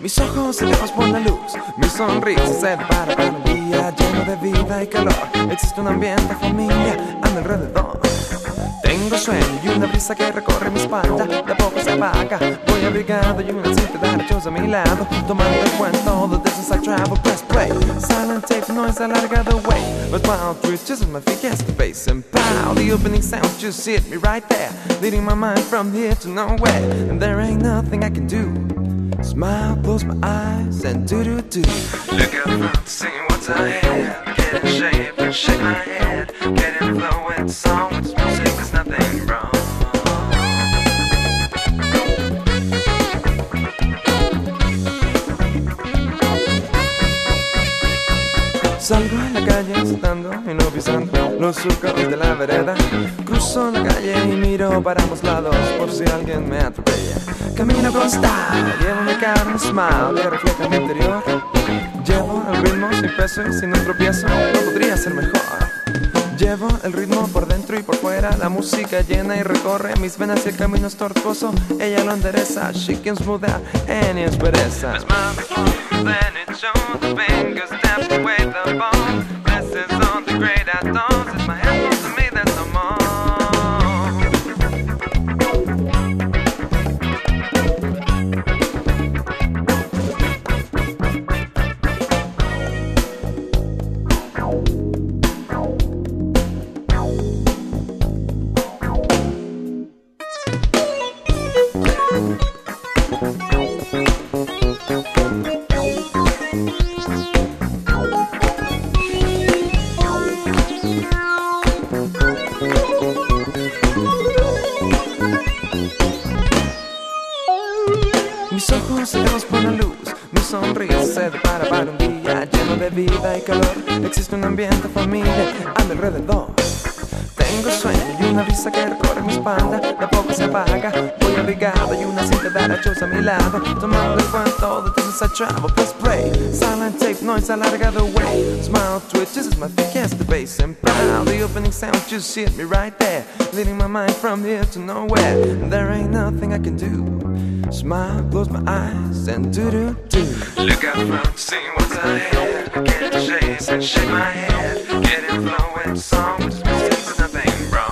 Mis ojos cegados por la luz, mi sonrisa se depara para un día lleno de vida y calor. Existe un ambiente familia a mi alrededor. Tengo sueño y una brisa que recorre mi espalda, de a poco se apaga. Voy abrigado y una cinta de archos a mi lado, tomando en cuenta all the distance I travel. Press play, silent tape, noise alarga the way. My smile twitches and my feet gets the bass and pow. The opening sounds just hit me right there, leading my mind from here to nowhere. And there ain't nothing I can do. Smile, close my eyes and do-do-do. Look out front, singing what's ahead. Get in shape and shake my head. Get in flow with the song, with this music, there's nothing wrong. Salgo en la calle saltando y no pisando los surcos de la vereda. Cruzo la calle y miro para ambos lados por si alguien me atropella. Camino con style, llevo mi cara un smile que refleja mi interior. Llevo el ritmo sin peso y sin un tropiezo, no podría ser mejor. Llevo el ritmo por dentro y por fuera, la música llena y recorre mis venas y el camino es tortuoso. Ella lo endereza, she can smooth out any aspereza. My smile before, then it shows the fingers step away the bone. This is on the great outdoors, it's my hand to me, there's no more. Mis ojos cegados por la luz, mi sonrisa se depara para un día lleno de vida y calor. Existe un ambiente familia a mi alrededor. Tengo sueño y una brisa que recorre mi espalda, de a poco se apaga. Voy abrigado y una cinta de arachos a mi lado, tomando en cuenta all the distance I travel. Press play, silent tape, noise alarga the way. Smile twitches as my feet catch the bass and pow. The opening sound just hit me right there, leading my mind from here to nowhere. And there ain't nothing I can do. Smile, close my eyes and do-do-do. Look out front, see what's ahead. Get in shape and shake my head. Get in flow with the song, with the music, there's nothing wrong.